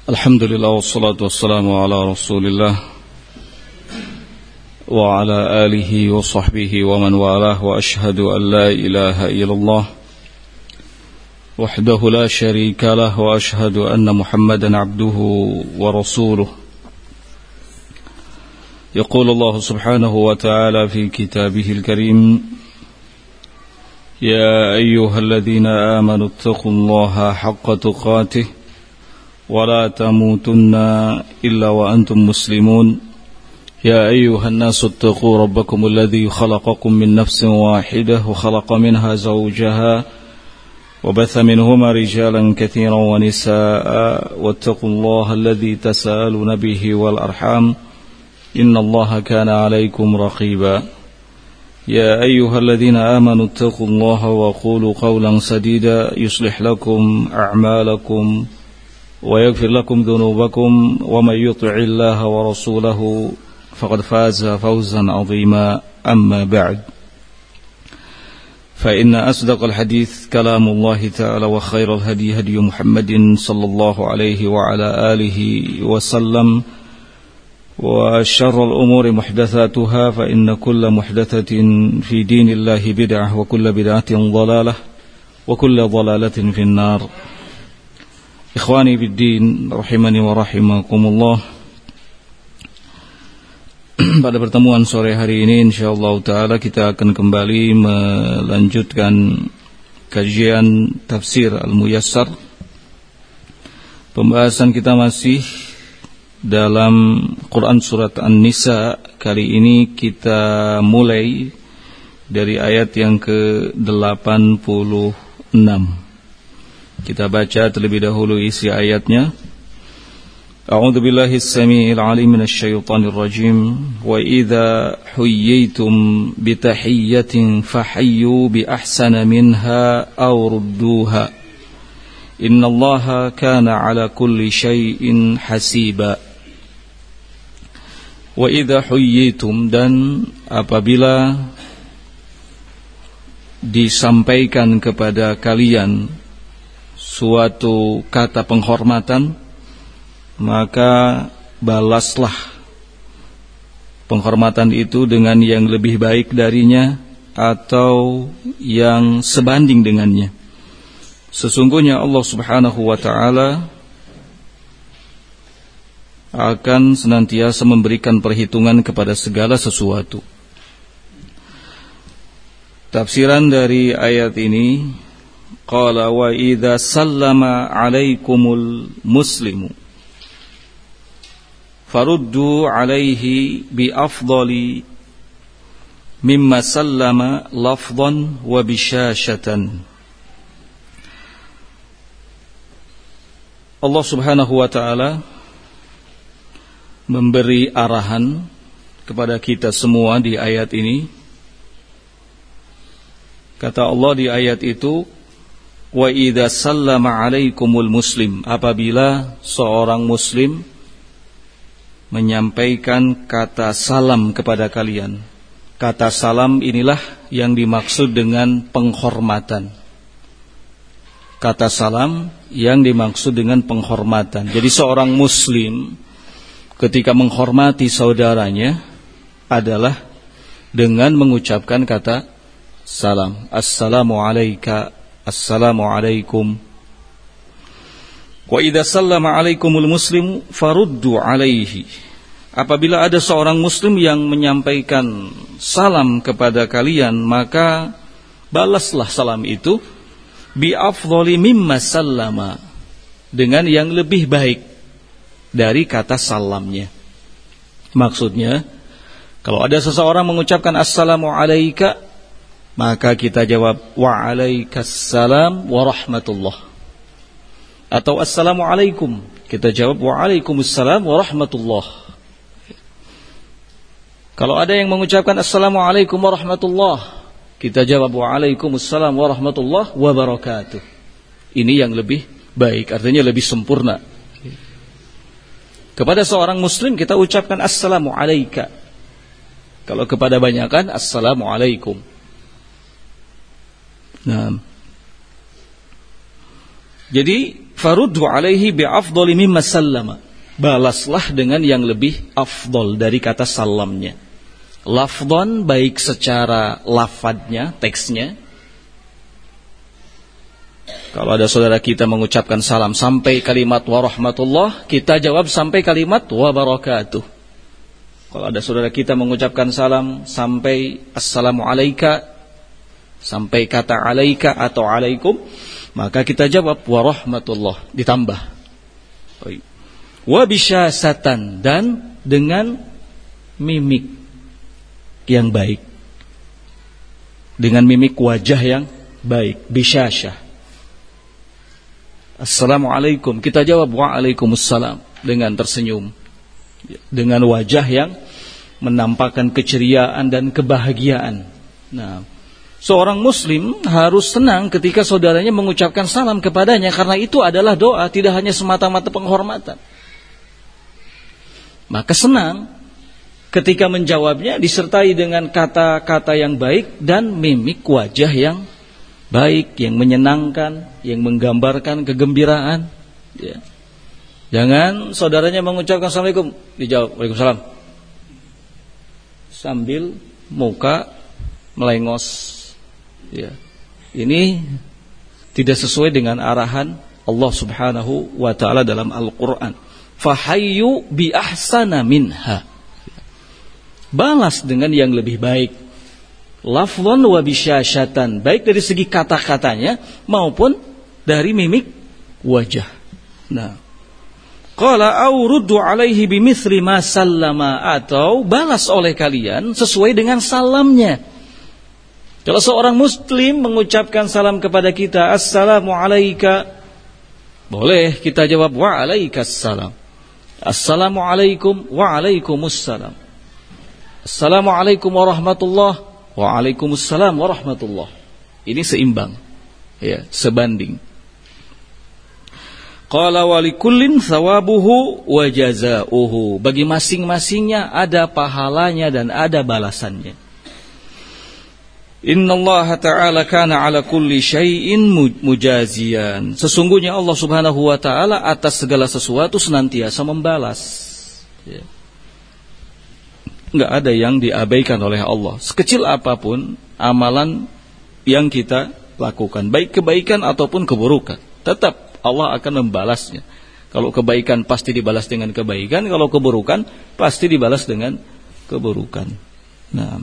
Alhamdulillah wassalatu wassalamu ala Rasulillah wa ala alihi wa sahbihi wa man walah wa ashhadu an la ilaha illallah wahdahu la syarika lah wa ashhadu anna Muhammadan abduhu wa rasuluh. Yaqulu Allah subhanahu wa ta'ala fi kitabihil karim ya ayyuhalladzina amanu ittaqullaha haqqa tuqatih ولا تموتن إلا وأنتم مسلمون يا أيها الناس اتقوا ربكم الذي خلقكم من نفس واحدة وخلق منها زوجها وبث منهما رجالا كثيرا ونساء واتقوا الله الذي تساءلون به والأرحام إن الله كان عليكم رقيبا يا أيها الذين آمنوا اتقوا الله وقولوا قولا سديدا يصلح لكم أعمالكم ويغفر لكم ذنوبكم ومن يطع الله ورسوله فقد فاز فوزا عظيما أما بعد فإن أصدق الحديث كلام الله تعالى وخير الهدي هدي محمد صلى الله عليه وعلى آله وسلم وشر الأمور محدثاتها فإن كل محدثة في دين الله بدعة وكل بدعة ضلالة وكل ضلالة في النار. Ikhwani biddin, rahimani wa rahimakumullah. Pada pertemuan sore hari ini insyaallah ta'ala kita akan kembali melanjutkan kajian tafsir Al-Muyassar. Pembahasan kita masih dalam Quran surat An-Nisa. Kali ini kita mulai dari ayat yang ke-86. Kita baca terlebih dahulu isi ayatnya. A'udzu billahi as-sami'il 'alim minasy syaithanir rajim. Wa idza huyyitum bi tahiyyatin fahayyu bi ahsana minha aw rudduha. Innallaha kana 'ala kulli syai'in hasiba. Wa idza huyyitum, dan apabila disampaikan kepada kalian suatu kata penghormatan, maka balaslah penghormatan itu dengan yang lebih baik darinya atau yang sebanding dengannya. Sesungguhnya Allah subhanahu wa ta'ala akan senantiasa memberikan perhitungan kepada segala sesuatu. Tafsiran dari ayat ini, qala wa idza sallama alaikumul muslimu faruddu alaihi bi afdali mimma sallama lafdhan wa bishashatan. Allah subhanahu wa ta'ala memberi arahan kepada kita semua di ayat ini. Kata Allah di ayat itu, wa idza sallama alaikumul muslim, apabila seorang muslim menyampaikan kata salam kepada kalian. Kata salam inilah yang dimaksud dengan penghormatan. Kata salam yang dimaksud dengan penghormatan. Jadi seorang muslim ketika menghormati saudaranya adalah dengan mengucapkan kata salam. Assalamu alayka, Assalamualaikum. Wa idza sallama alaikumul muslimu faruddu alaihi. Apabila ada seorang muslim yang menyampaikan salam kepada kalian, maka balaslah salam itu bi afdhali mimma sallama, dengan yang lebih baik dari kata salamnya. Maksudnya, kalau ada seseorang mengucapkan assalamu alayka, maka kita jawab wa'alaikassalam warahmatullah. Atau assalamualaikum, kita jawab wa'alaikumussalam warahmatullah. Kalau ada yang mengucapkan assalamualaikum warahmatullah, kita jawab wa'alaikumussalam warahmatullah wabarakatuh. Ini yang lebih baik, artinya lebih sempurna. Kepada seorang muslim kita ucapkan assalamu alayka. Kalau kepada banyakan assalamu alaikum. Nah, jadi faruddu alaihi bi'afdali mimma sallama. Balaslah dengan yang lebih afdol dari kata salamnya. Lafdhan baik secara lafadznya, teksnya. Kalau ada saudara kita mengucapkan salam sampai kalimat warahmatullah, kita jawab sampai kalimat wabarakatuh. Kalau ada saudara kita mengucapkan salam sampai assalamu alayka, sampai kata alayka atau alaikum, maka kita jawab warahmatullah, ditambah. Wa bisyasatan, dan dengan mimik yang baik, dengan mimik wajah yang baik, bisyasyah. Assalamualaikum, kita jawab waalaikumsalam dengan tersenyum, dengan wajah yang menampakkan keceriaan dan kebahagiaan. Nah, seorang muslim harus senang ketika saudaranya mengucapkan salam kepadanya, karena itu adalah doa, tidak hanya semata-mata penghormatan. Maka senang ketika menjawabnya disertai dengan kata-kata yang baik dan mimik wajah yang baik, yang menyenangkan, yang menggambarkan kegembiraan. Ya. Jangan saudaranya mengucapkan assalamualaikum, dijawab waalaikumsalam, sambil muka melengos. Ya. Ini tidak sesuai dengan arahan Allah Subhanahu wa taala dalam Al-Qur'an. Fahayyu bi ahsana minha. Balas dengan yang lebih baik. Lafdhan wa bisyasyatan, baik dari segi kata-katanya maupun dari mimik wajah. Nah, qala au ruddu alaihi bimithli ma sallama, atau balas oleh kalian sesuai dengan salamnya. Kalau seorang muslim mengucapkan salam kepada kita, assalamu alayka, boleh kita jawab wa alaikassalam. Assalamu alaikum wa alaikumussalam. Assalamualaikum warahmatullah, waalaikumsalam warahmatullah. Ini seimbang, ya, sebanding. Qala wa likullin thawabuhu wa jazaohu. Bagi masing-masingnya ada pahalanya dan ada balasannya. Innallaha ta'ala kana ala kulli syai'in mujazian. Sesungguhnya Allah Subhanahu wa ta'ala atas segala sesuatu senantiasa membalas. Ya. Enggak ada yang diabaikan oleh Allah. Sekecil apapun amalan yang kita lakukan, baik kebaikan ataupun keburukan, tetap Allah akan membalasnya. Kalau kebaikan pasti dibalas dengan kebaikan, kalau keburukan pasti dibalas dengan keburukan. Nah,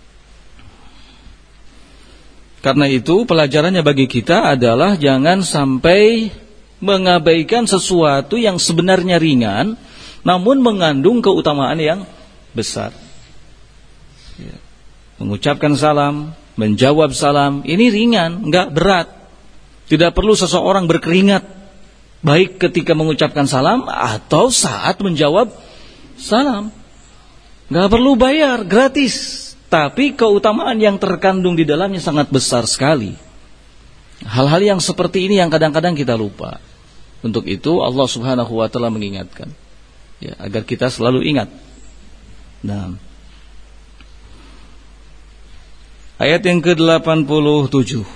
karena itu pelajarannya bagi kita adalah jangan sampai mengabaikan sesuatu yang sebenarnya ringan namun mengandung keutamaan yang besar. Ya. Mengucapkan salam, menjawab salam, ini ringan, enggak berat. Tidak perlu seseorang berkeringat, baik ketika mengucapkan salam atau saat menjawab salam. Enggak perlu bayar, gratis. Tapi keutamaan yang terkandung di dalamnya sangat besar sekali. Hal-hal yang seperti ini yang kadang-kadang kita lupa. Untuk itu Allah Subhanahu wa ta'ala mengingatkan, ya, agar kita selalu ingat. Nah, ayat yang ke-87.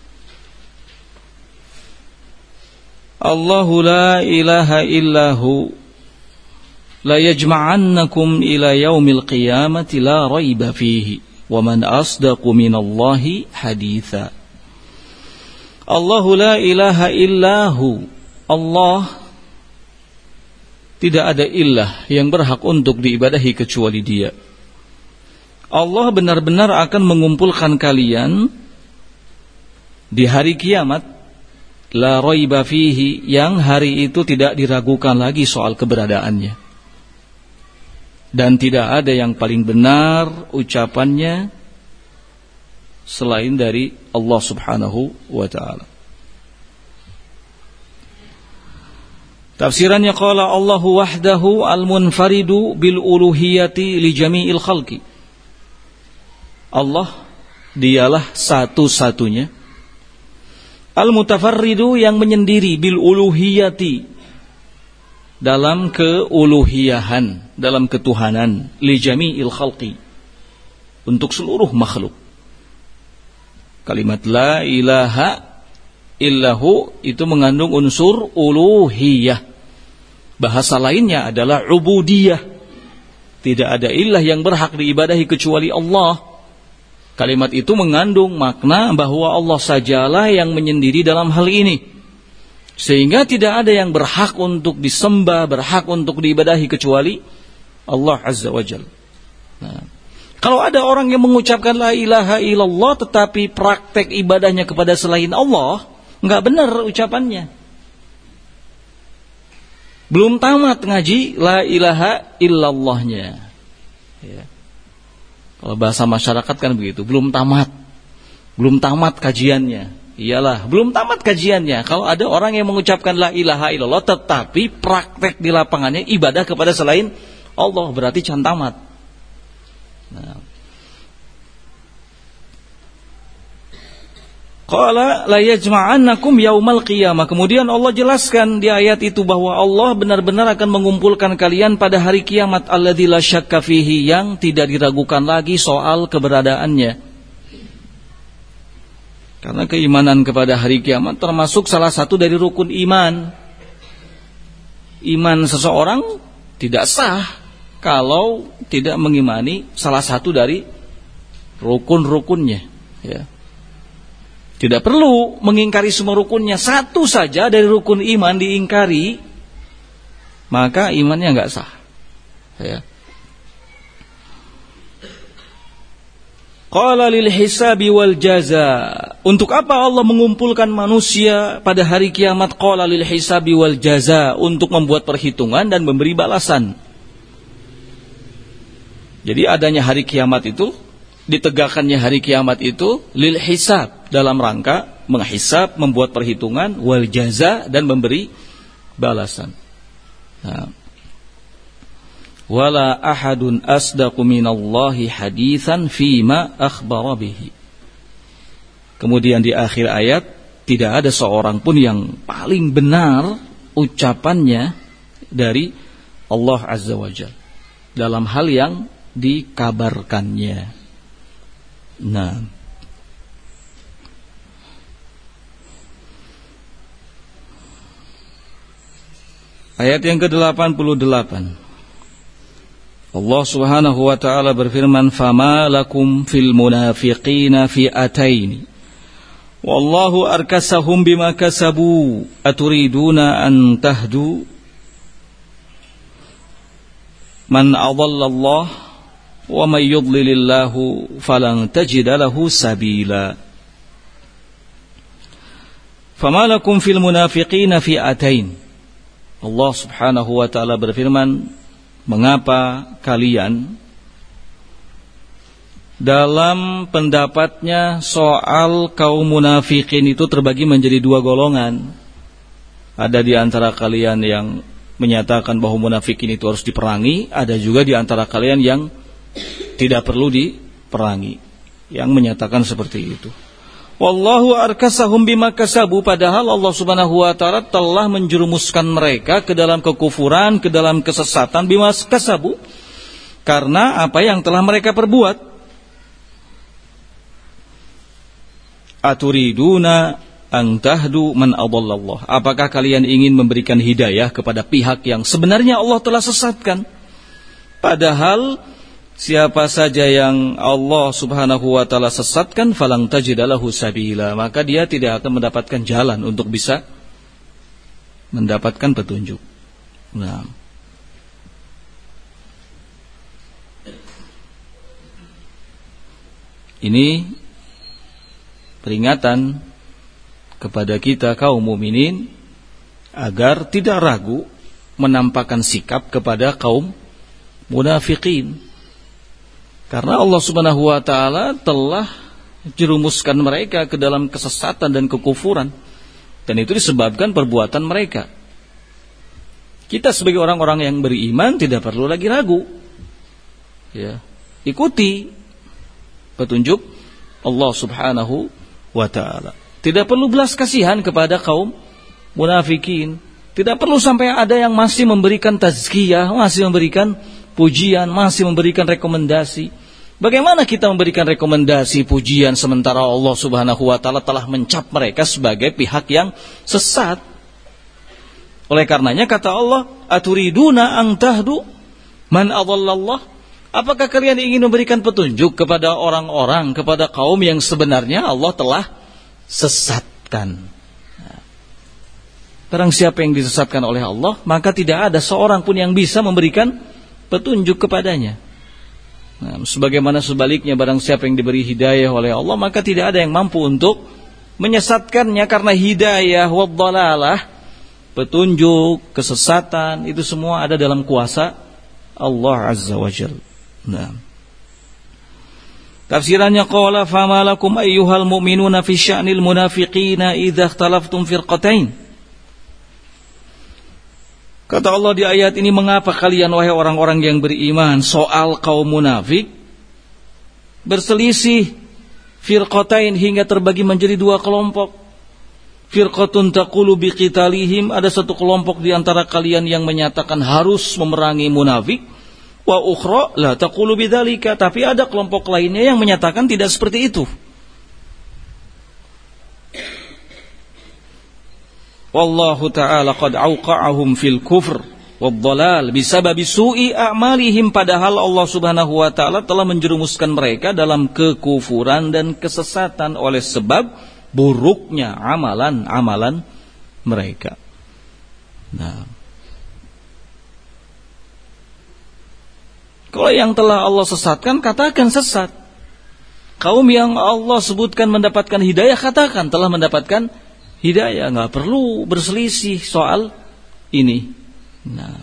Allahu la ilaha illahu la yajma'annakum ila yaumil qiyamati la raiba fihi wa man asdaqu minallahi haditha. Allahu la ilaha illahu, Allah tidak ada ilah yang berhak untuk diibadahi kecuali Dia. Allah benar-benar akan mengumpulkan kalian di hari kiamat, la raiba fihi, yang hari itu tidak diragukan lagi soal keberadaannya. Dan tidak ada yang paling benar ucapannya selain dari Allah Subhanahu wa ta'ala. Tafsirannya, qala Allahu wahdahu al-munfaridu bil uluhiyati li jami'il khalqi. Allah dialah satu-satunya, al-mutafarridu yang menyendiri, bil uluhiyati dalam keuluhiyahan, dalam ketuhanan, li jami'il khalqi, untuk seluruh makhluk. Kalimat la ilaha Illahu itu mengandung unsur uluhiyah. Bahasa lainnya adalah ubudiyah. Tidak ada ilah yang berhak diibadahi kecuali Allah. Kalimat itu mengandung makna bahwa Allah sajalah yang menyendiri dalam hal ini. Sehingga tidak ada yang berhak untuk disembah, berhak untuk diibadahi kecuali Allah Azza wa Jalla. Nah, kalau ada orang yang mengucapkan la ilaha illallah tetapi praktek ibadahnya kepada selain Allah, enggak benar ucapannya. Belum tamat ngaji la ilaha illallahnya. Ya. Kalau bahasa masyarakat kan begitu, belum tamat kajiannya. Iyalah, belum tamat kajiannya. Kalau ada orang yang mengucapkan la ilaha illallah tetapi praktek di lapangannya ibadah kepada selain Allah, berarti can tamat. Nah. Qala la yajma'annakum yaumal qiyamah. Kemudian Allah jelaskan di ayat itu bahwa Allah benar-benar akan mengumpulkan kalian pada hari kiamat alladzi la syakka fihi, yang tidak diragukan lagi soal keberadaannya. Karena keimanan kepada hari kiamat termasuk salah satu dari rukun iman. Iman seseorang tidak sah kalau tidak mengimani salah satu dari rukun-rukunnya. Ya. Tidak perlu mengingkari semua rukunnya. Satu saja dari rukun iman diingkari, maka imannya nggak sah. Ya. Qala lil hisabi wal jaza. Untuk apa Allah mengumpulkan manusia pada hari kiamat? Qala lil hisabi wal jaza, untuk membuat perhitungan dan memberi balasan. Jadi adanya hari kiamat itu, ditegakkannya hari kiamat itu lil hisab, dalam rangka menghisab, membuat perhitungan, wal jaza, dan memberi balasan. Nah. Wala ahadun asdaqu minallahi haditsan fima akhbara bihi. Kemudian di akhir ayat, tidak ada seorang pun yang paling benar ucapannya dari Allah Azza wa Jalla dalam hal yang dikabarkannya. Nah, ayat yang ke-88, Allah Subhanahu wa taala berfirman, "Fama lakum fil munafiqina fi'ataini wallahu arkasahum bima kasabu aturiduna an tahdu man adallallah wa may yudlilillahu falan tajida lahu sabila." Fama lakum fil munafiqina fi'atain. Allah Subhanahu wa taala berfirman, mengapa kalian dalam pendapatnya soal kaum munafikin itu terbagi menjadi dua golongan. Ada di antara kalian yang menyatakan bahwa munafikin itu harus diperangi, ada juga di antara kalian yang tidak perlu diperangi, yang menyatakan seperti itu. Wallahu arkasahum bima kasabu, padahal Allah Subhanahu wa taala telah menjerumuskan mereka ke dalam kekufuran, ke dalam kesesatan, bima kasabu, karena apa yang telah mereka perbuat. Aturiduna an tahdu man adallallah. Apakah kalian ingin memberikan hidayah kepada pihak yang sebenarnya Allah telah sesatkan? Padahal siapa saja yang Allah Subhanahu wa taala sesatkan, falang tajidalahu sabila, maka dia tidak akan mendapatkan jalan untuk bisa mendapatkan petunjuk. Nah, ini peringatan kepada kita kaum mukminin agar tidak ragu menampakkan sikap kepada kaum munafikin. Karena Allah Subhanahu wa taala telah jerumuskan mereka ke dalam kesesatan dan kekufuran, dan itu disebabkan perbuatan mereka. Kita sebagai orang-orang yang beriman tidak perlu lagi ragu. Ya, ikuti petunjuk Allah Subhanahu wa taala. Tidak perlu belas kasihan kepada kaum munafikin. Tidak perlu sampai ada yang masih memberikan tazkiyah, masih memberikan pujian, masih memberikan rekomendasi. Bagaimana kita memberikan rekomendasi pujian sementara Allah Subhanahu wa taala telah mencap mereka sebagai pihak yang sesat? Oleh karenanya kata Allah, aturiduna an tahdu man adallallah? Apakah kalian ingin memberikan petunjuk kepada orang-orang, kepada kaum yang sebenarnya Allah telah sesatkan? Barang siapa yang disesatkan oleh Allah, maka tidak ada seorang pun yang bisa memberikan petunjuk kepadanya. Nah, sebagaimana sebaliknya, barang siapa yang diberi hidayah oleh Allah, maka tidak ada yang mampu untuk menyesatkannya, karena hidayah waddalalah, petunjuk, kesesatan, itu semua ada dalam kuasa Allah Azza wa Jalla. Nah, tafsirannya qala fama lakum ayyuhal mu'minuna fi sya'nil munafiqina idza ikhtalaftum firqatain. Kata Allah di ayat ini, mengapa kalian wahai orang-orang yang beriman soal kaum munafik berselisih firqatain hingga terbagi menjadi dua kelompok. Firqatun taqulu biqitalihim, ada satu kelompok di antara kalian yang menyatakan harus memerangi munafik, wa ukhra la taqulu bidzalika, tapi ada kelompok lainnya yang menyatakan tidak seperti itu. Wallahu ta'ala qad auqa'ahum fil kufr wad-dhalal bisababi su'i a'malihim, padahal Allah Subhanahu wa taala telah menjerumuskan mereka dalam kekufuran dan kesesatan oleh sebab buruknya amalan-amalan mereka. Nah, kalau yang telah Allah sesatkan, katakan sesat. Kaum yang Allah sebutkan mendapatkan hidayah, katakan telah mendapatkan hidayah, nggak perlu berselisih soal ini. Nah,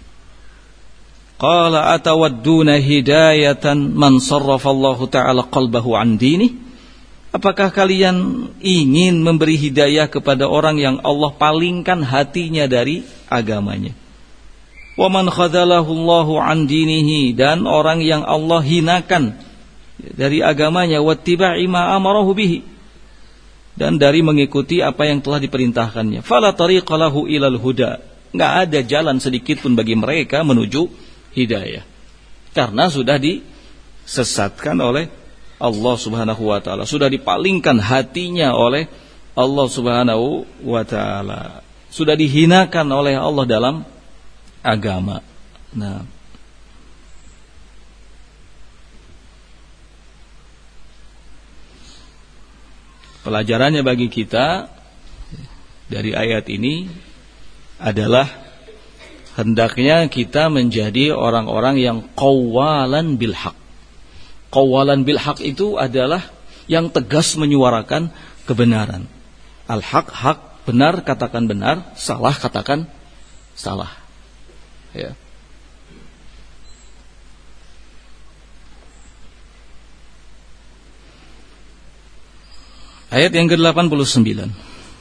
qala atawadduna hidayatan man sarrafallahu ta'ala qalbahu an dini? Apakah kalian ingin memberi hidayah kepada orang yang Allah palingkan hatinya dari agamanya? Wa man khadhalahu Allahu an dinihi, dan orang yang Allah hinakan dari agamanya, wattiba'i ma amarahu bihi, dan dari mengikuti apa yang telah diperintahkannya. Fala tariqa lahu ilal huda, enggak ada jalan sedikit pun bagi mereka menuju hidayah, karena sudah disesatkan oleh Allah Subhanahu wa taala, sudah dipalingkan hatinya oleh Allah Subhanahu wa taala, sudah dihinakan oleh Allah dalam agama. Nah, pelajarannya bagi kita dari ayat ini adalah hendaknya kita menjadi orang-orang yang qawalan bil haq. Qawalan bil haq itu adalah yang tegas menyuarakan kebenaran. Al-haq, hak, benar katakan benar, salah katakan salah. Ya. Ayat yang ke-89.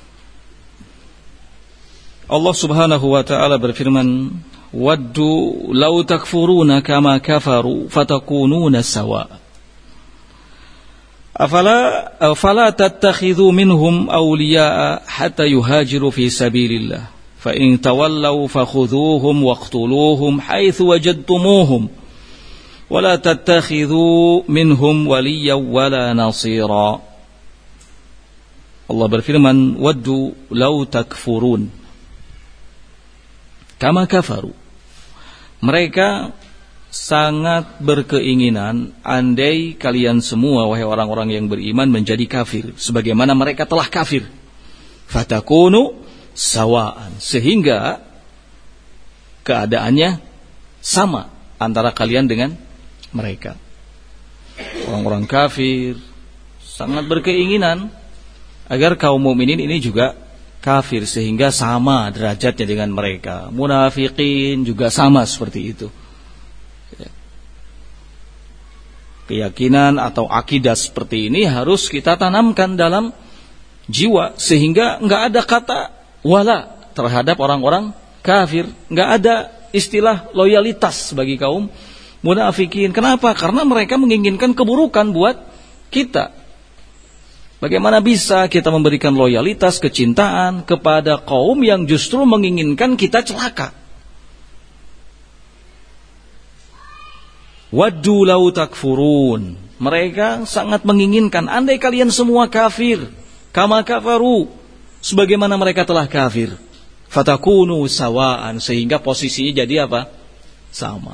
Allah Subhanahu wa taala berfirman, "Waddu law takfuruna kama kafaru fatakununa sawa." Afala tattakhidhu minhum awliya'a hatta yuhajiru fi sabilillah fa in tawallaw fakhudhuhum waqtuluhum haitsu wajadtumuhum wa la tattakhidhu minhum waliyyan wala nasira. Allah berfirman, waddu law takfurun kama kafaru. Mereka sangat berkeinginan andai kalian semua wahai orang-orang yang beriman menjadi kafir sebagaimana mereka telah kafir. Fatakunu sawaan, sehingga keadaannya sama antara kalian dengan mereka. Orang-orang kafir sangat berkeinginan agar kaum mukminin ini juga kafir sehingga sama derajatnya dengan mereka. Munafikin juga sama seperti itu. Keyakinan atau akidah seperti ini harus kita tanamkan dalam jiwa sehingga enggak ada kata wala terhadap orang-orang kafir, enggak ada istilah loyalitas bagi kaum munafikin. Kenapa? Karena mereka menginginkan keburukan buat kita. Bagaimana bisa kita memberikan loyalitas, kecintaan kepada kaum yang justru menginginkan kita celaka? Waddu law takfurun. Mereka sangat menginginkan andai kalian semua kafir, kama kafaru, sebagaimana mereka telah kafir. Fatakunu sawaan, sehingga posisinya jadi apa? Sama.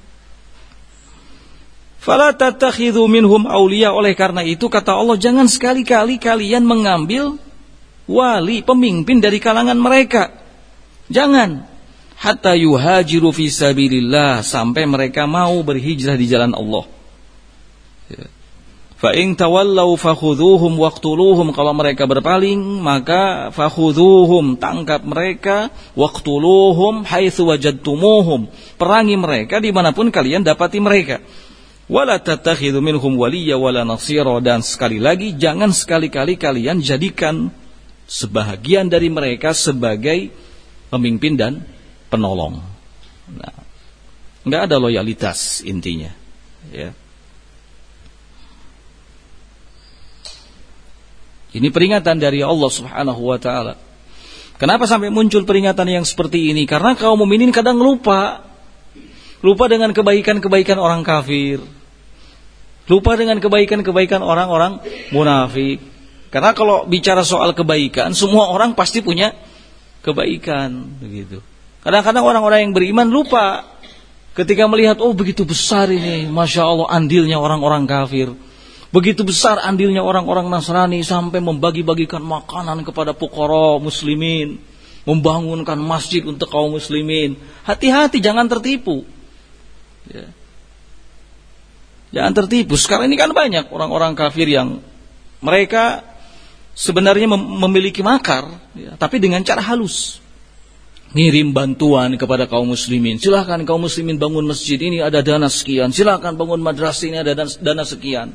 Fala tattakhidhu minhum awliya, oleh karena itu kata Allah, jangan sekali-kali kalian mengambil wali, pemimpin dari kalangan mereka. Jangan. Hatta yuhajiru fi sabilillah, sampai mereka mau berhijrah di jalan Allah. Fa in tawallau fakhudhuhum waqtuluhum, kalau mereka berpaling maka fakhudhuhum, tangkap mereka, waqtuluhum haitsu wajadtumuhum, perangi mereka dimanapun kalian dapati mereka. Wala tattakhidhu minhum waliyya wala nasira, dan sekali lagi jangan sekali-kali kalian jadikan sebahagian dari mereka sebagai pemimpin dan penolong. Nah, enggak ada loyalitas intinya, ya. Ini peringatan dari Allah Subhanahu wa taala. Kenapa sampai muncul peringatan yang seperti ini? Karena kaum mukminin kadang lupa dengan kebaikan-kebaikan orang kafir. Lupa dengan kebaikan-kebaikan orang-orang munafik. Karena kalau bicara soal kebaikan, semua orang pasti punya kebaikan, begitu. Kadang-kadang orang-orang yang beriman lupa ketika melihat, oh begitu besar ini, Masya Allah, andilnya orang-orang kafir. Begitu besar andilnya orang-orang Nasrani sampai membagi-bagikan makanan kepada fuqara muslimin, membangunkan masjid untuk kaum muslimin. Hati-hati, jangan tertipu. Ya. Jangan tertipu. Sekarang ini kan banyak orang-orang kafir yang mereka sebenarnya memiliki makar, ya, tapi dengan cara halus. Ngirim bantuan kepada kaum muslimin. Silakan kaum muslimin bangun masjid, ini ada dana sekian. Silakan bangun madrasah, ini ada dana sekian.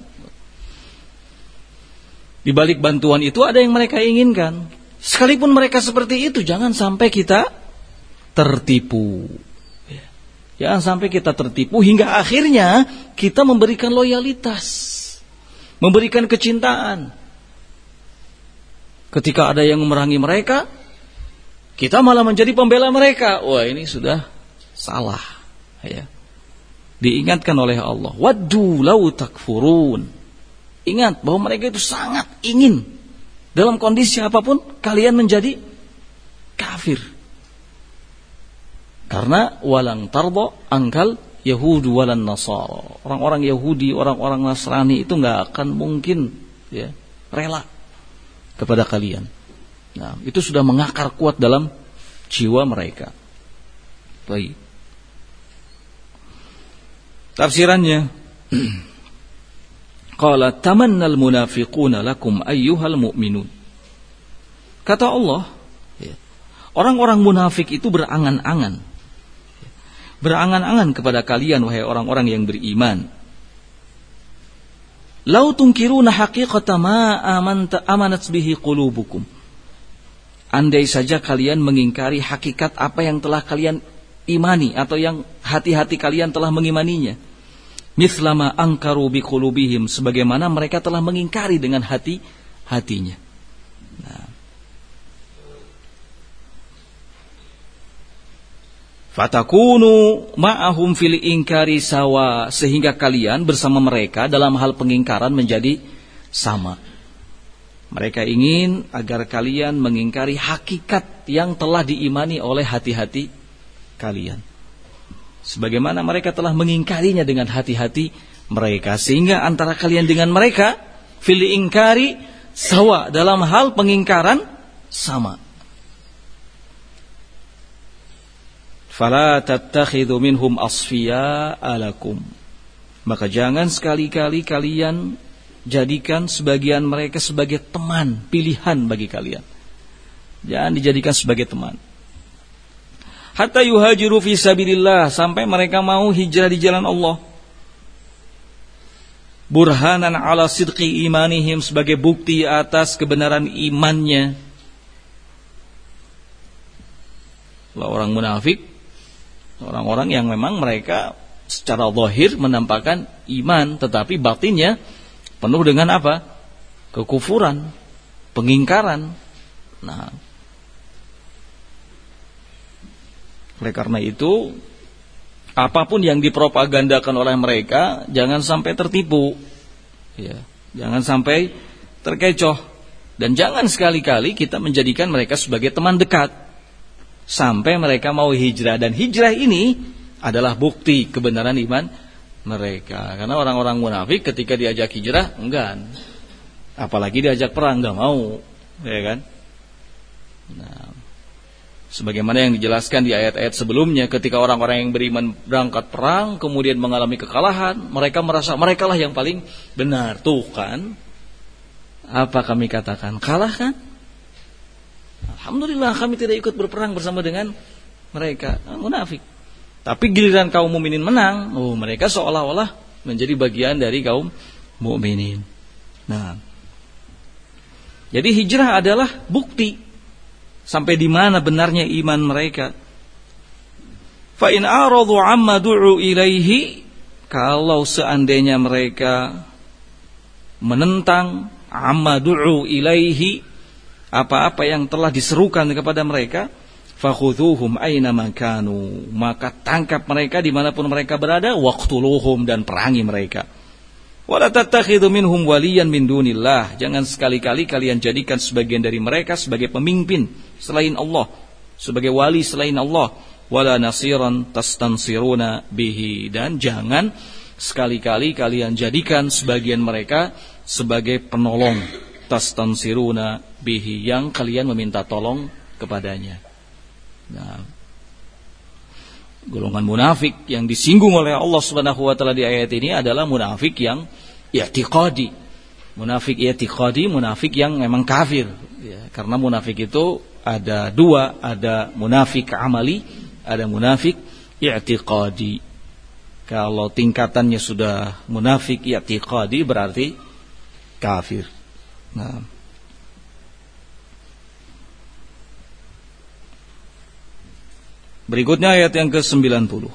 Di balik bantuan itu ada yang mereka inginkan. Sekalipun mereka seperti itu, jangan sampai kita tertipu. Jangan sampai kita tertipu hingga akhirnya kita memberikan loyalitas, memberikan kecintaan. Ketika ada yang memerangi mereka, kita malah menjadi pembela mereka. Wah, ini sudah salah, ya. Diingatkan oleh Allah, waddu law takfurun. Ingat bahwa mereka itu sangat ingin dalam kondisi apapun kalian menjadi kafir. Karena walang tardo angkal Yahudi walan Nasara. Orang-orang Yahudi, orang-orang Nasrani itu enggak akan mungkin, ya, rela kepada kalian. Nah, itu sudah mengakar kuat dalam jiwa mereka. Baik. Tafsirannya, qala tamannal munafiquna lakum ayyuhal mu'minun. Kata Allah, ya, orang-orang munafik itu berangan-angan. Berangan-angan kepada kalian, wahai orang-orang yang beriman. Lau tunkiruna haqiqata ma amanat bihi qulubukum. Andai saja kalian mengingkari hakikat apa yang telah kalian imani, atau yang hati-hati kalian telah mengimaninya. Mithlama angkaru biqulubihim, sebagaimana mereka telah mengingkari dengan hati-hatinya. Nah. Fatakunu ma'ahum fil ingkari sawa, sehingga kalian bersama mereka dalam hal pengingkaran menjadi sama. Mereka ingin agar kalian mengingkari hakikat yang telah diimani oleh hati-hati kalian, sebagaimana mereka telah mengingkarinya dengan hati-hati mereka, sehingga antara kalian dengan mereka fil ingkari sawa, dalam hal pengingkaran sama. Fala tattakhidhu minhum asfiya'a lakum, maka jangan sekali-kali kalian jadikan sebagian mereka sebagai teman pilihan bagi kalian. Jangan dijadikan sebagai teman. Hatta yuhajiru fi sabilillah, sampai mereka mau hijrah di jalan Allah. Burhanan ala sidqi imanihim, sebagai bukti atas kebenaran imannya. Kalau orang munafik, orang-orang yang memang mereka secara zahir menampakkan iman, tetapi batinnya penuh dengan apa? Kekufuran, pengingkaran. Nah, oleh karena itu Apapun yang dipropagandakan oleh mereka, jangan sampai tertipu, ya, jangan sampai terkecoh, dan jangan sekali-kali kita menjadikan mereka sebagai teman dekat sampai mereka mau hijrah. Dan hijrah ini adalah bukti kebenaran iman mereka. Karena orang-orang munafik ketika diajak hijrah enggan, apalagi diajak perang enggak mau, ya kan? Nah, sebagaimana yang dijelaskan di ayat-ayat sebelumnya, ketika orang-orang yang beriman berangkat perang kemudian mengalami kekalahan, mereka merasa merekalah yang paling benar. Tuh kan, apa kami katakan? Kalah kan? Alhamdulillah kami tidak ikut berperang bersama dengan mereka. Munafik. Tapi giliran kaum mukminin menang, mereka seolah-olah menjadi bagian dari kaum mukminin. Nah, jadi hijrah adalah bukti sampai di mana benarnya iman mereka. Fa in aradu amma du'u ilaihi, kalau seandainya mereka menentang amma du'u ilaihi, apa-apa yang telah diserukan kepada mereka, fakhudhuhum aina makanu, maka tangkap mereka dimanapun mereka berada, waqtuluhum, dan perangi mereka. Wala tattakhidhu minhum waliyan min dunillah, jangan sekali-kali kalian jadikan sebagian dari mereka sebagai pemimpin selain Allah, sebagai wali selain Allah. Wala nasiran tastansiruna bihi, dan jangan sekali-kali kalian jadikan sebagian mereka sebagai penolong, tastansiruna bihi, yang kalian meminta tolong kepadanya. Nah, golongan munafik yang disinggung oleh Allah Subhanahu wa taala di ayat ini adalah munafik yang i'tiqadi. Munafik i'tiqadi, munafik yang memang kafir, ya, karena munafik itu ada dua, ada munafik amali, ada munafik i'tiqadi. Kalau tingkatannya sudah munafik i'tiqadi berarti kafir. Nah, berikutnya ayat yang ke-90.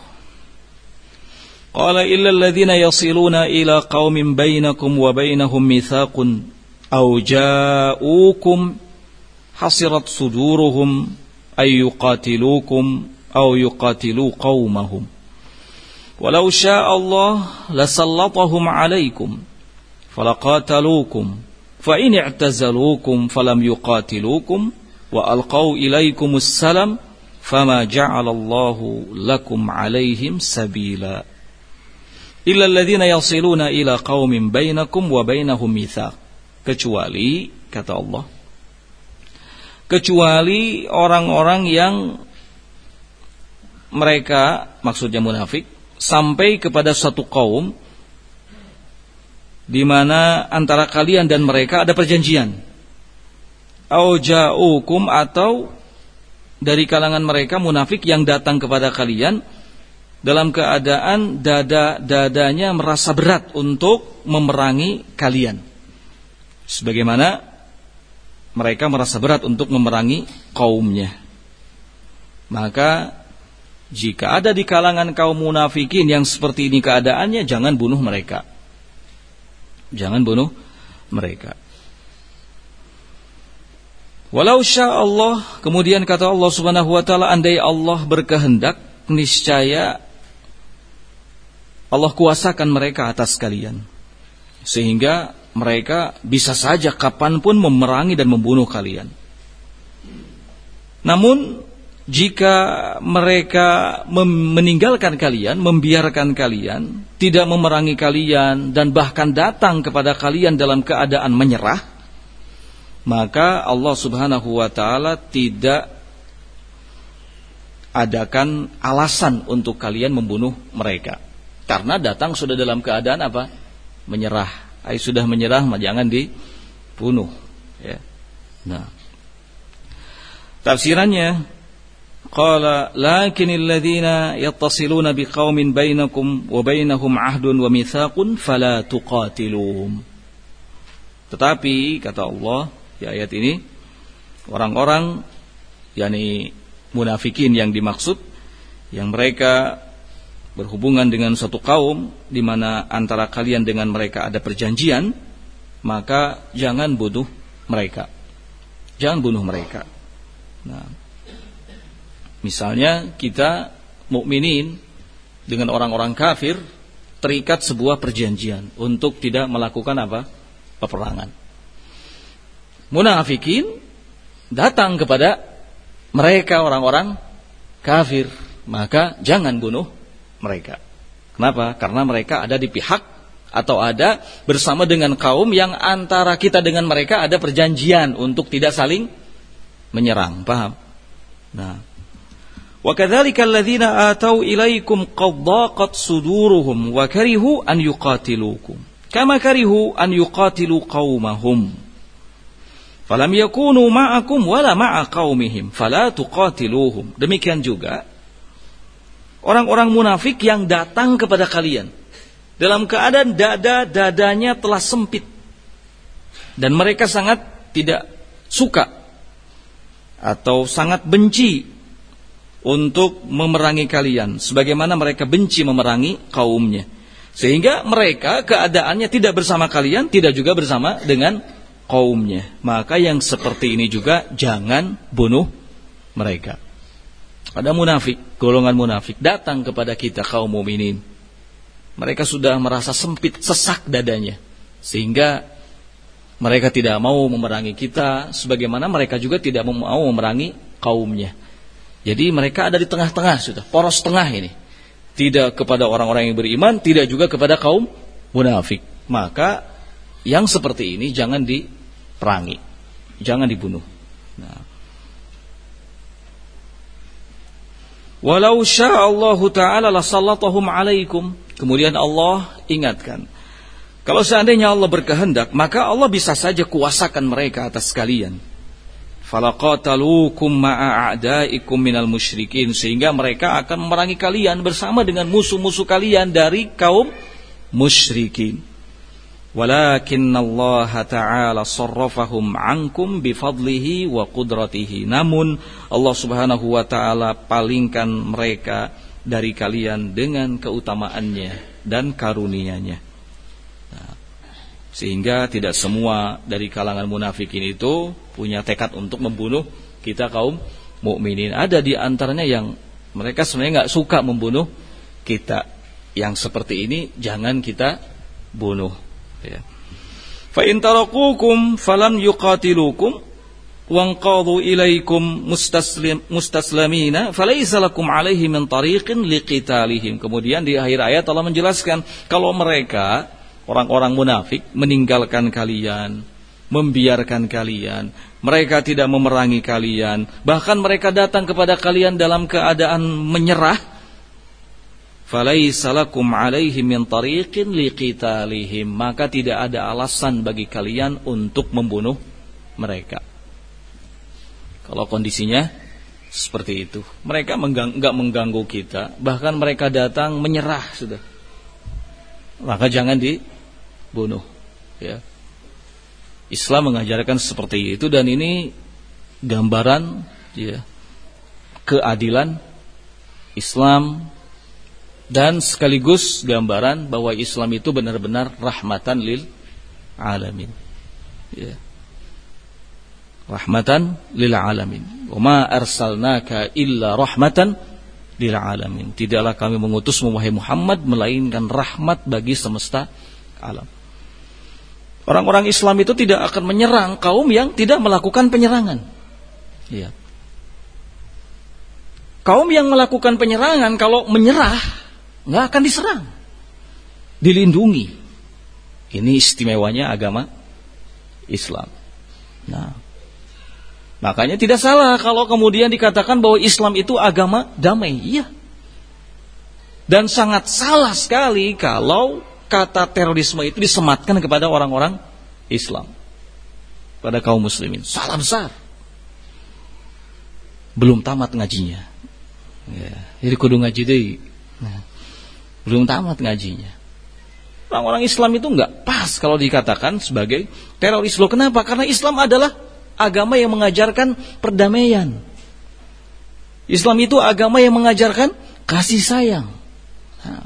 Qala illal ladzina yasiluna ila qaumin bainakum wa bainahum mitsaqun aw ja'ukum hasirat suduruhum ay yuqatilukum aw yuqatilu qaumahum walau syaa Allah lasallatahum 'alaikum falaqataluukum fa in i'tazaluukum falam yuqatiluukum wa alqaw ilaikumus salam fama ja'alallahu lakum 'alaihim sabila illa alladhina yasiluna ila qaumin bainakum wa bainahum mitsaq, kecuali, kata Allah, kecuali orang-orang yang mereka, maksudnya munafik, sampai kepada satu kaum di mana antara kalian dan mereka ada perjanjian, au ja'ukum, atau dari kalangan mereka munafik yang datang kepada kalian dalam keadaan dada-dadanya merasa berat untuk memerangi kalian, sebagaimana mereka merasa berat untuk memerangi kaumnya. Maka jika ada di kalangan kaum munafikin yang seperti ini keadaannya, jangan bunuh mereka. Jangan bunuh mereka. Walau syaa Allah, kemudian kata Allah Subhanahu wa taala, andai Allah berkehendak, niscaya Allah kuasakan mereka atas kalian, sehingga mereka bisa saja kapanpun memerangi dan membunuh kalian. Namun jika mereka meninggalkan kalian, membiarkan kalian, tidak memerangi kalian, dan bahkan datang kepada kalian dalam keadaan menyerah, maka Allah Subhanahu wa taala tidak adakan alasan untuk kalian membunuh mereka, karena datang sudah dalam keadaan apa? Menyerah. Sudah menyerah, jangan dibunuh, ya. Nah, tafsirannya, qala lakinil ladzina yattasiluna biqaumin bainakum wa bainahum 'ahdun wa mitsaqun fala tuqatiluhum. Tetapi kata Allah di ayat ini, orang-orang, yakni munafikin yang dimaksud, yang mereka berhubungan dengan suatu kaum di mana antara kalian dengan mereka ada perjanjian, maka jangan bunuh mereka. Jangan bunuh mereka. Nah, misalnya kita mukminin dengan orang-orang kafir terikat sebuah perjanjian untuk tidak melakukan peperangan. Munafikin datang kepada mereka orang-orang kafir, maka jangan bunuh mereka. Kenapa? Karena mereka ada di pihak atau ada bersama dengan kaum yang antara kita dengan mereka ada perjanjian untuk tidak saling menyerang. Paham? Nah, wa kadzalika alladziina aatau ilaikum qad daqat suduruhum wa karihu an yuqatilukum kama karihu an yuqatilu qaumahum falam yakunu ma'akum wala ma'a qaumihim fala tuqatiluhum. Demikian juga orang-orang munafik yang datang kepada kalian dalam keadaan dadanya telah sempit dan mereka sangat tidak suka atau sangat benci untuk memerangi kalian sebagaimana mereka benci memerangi kaumnya, sehingga mereka keadaannya tidak bersama kalian, tidak juga bersama dengan kaumnya. Maka yang seperti ini juga jangan bunuh mereka. Ada munafik, golongan munafik datang kepada kita kaum mukminin. Mereka sudah merasa sempit, sesak dadanya, sehingga mereka tidak mau memerangi kita sebagaimana mereka juga tidak mau memerangi kaumnya. Jadi mereka ada di tengah-tengah sudah, poros tengah ini. Tidak kepada orang-orang yang beriman, tidak juga kepada kaum munafik. Maka yang seperti ini jangan diperangi, jangan dibunuh. Nah. Walau sya'allahu ta'ala lasallatahum 'alaikum. Kemudian Allah ingatkan, kalau seandainya Allah berkehendak, maka Allah bisa saja kuasakan mereka atas kalian. Falaqatalukum ma'a a'daikum minal musyrikin, sehingga mereka akan memerangi kalian bersama dengan musuh-musuh kalian dari kaum musyrikin. Walakinnallaha ta'ala sarrafahum 'ankum bifadlihi wa qudratihi. Namun Allah Subhanahu wa taala palingkan mereka dari kalian dengan keutamaannya dan karunia-Nya. Nah, sehingga tidak semua dari kalangan munafikin itu punya tekad untuk membunuh kita kaum mukminin. Ada di antaranya yang mereka sebenarnya nggak suka membunuh kita. Yang seperti ini jangan kita bunuh. Ya. Fa in tarakukum falam yuqatilukum wanqadu ilaikum mustaslimina falaysa lakum alaihi min tariqin liqitalihim. Kemudian di akhir ayat Allah menjelaskan kalau mereka orang-orang munafik meninggalkan kalian, membiarkan kalian, mereka tidak memerangi kalian, bahkan mereka datang kepada kalian dalam keadaan menyerah, falaysa lakum alaihi min tariqin liqitalihim, maka tidak ada alasan bagi kalian untuk membunuh mereka. Kalau kondisinya seperti itu, mereka enggak mengganggu kita, bahkan mereka datang menyerah sudah, maka jangan dibunuh. Ya. Islam mengajarkan seperti itu, dan ini gambaran ya, keadilan Islam dan sekaligus gambaran bahwa Islam itu benar-benar rahmatan lil alamin. Ya. Rahmatan lil alamin. Wa ma arsalnaka illa rahmatan lil alamin. Tidaklah kami mengutusmu wahai Muhammad melainkan rahmat bagi semesta alam. Orang-orang Islam itu tidak akan menyerang kaum yang tidak melakukan penyerangan. Ya. Kaum yang melakukan penyerangan kalau menyerah nggak akan diserang, dilindungi. Ini istimewanya agama Islam. Nah, makanya tidak salah kalau kemudian dikatakan bahwa Islam itu agama damai. Iya. Dan sangat salah sekali kalau kata terorisme itu disematkan kepada orang-orang Islam, pada kaum muslimin. Salah besar. Belum tamat ngajinya. Ya, jadi kudu ngaji deh. Nah, belum tamat ngajinya. Orang-orang Islam itu enggak pas kalau dikatakan sebagai teroris. Loh, kenapa? Karena Islam adalah agama yang mengajarkan perdamaian. Islam itu agama yang mengajarkan kasih sayang. Nah,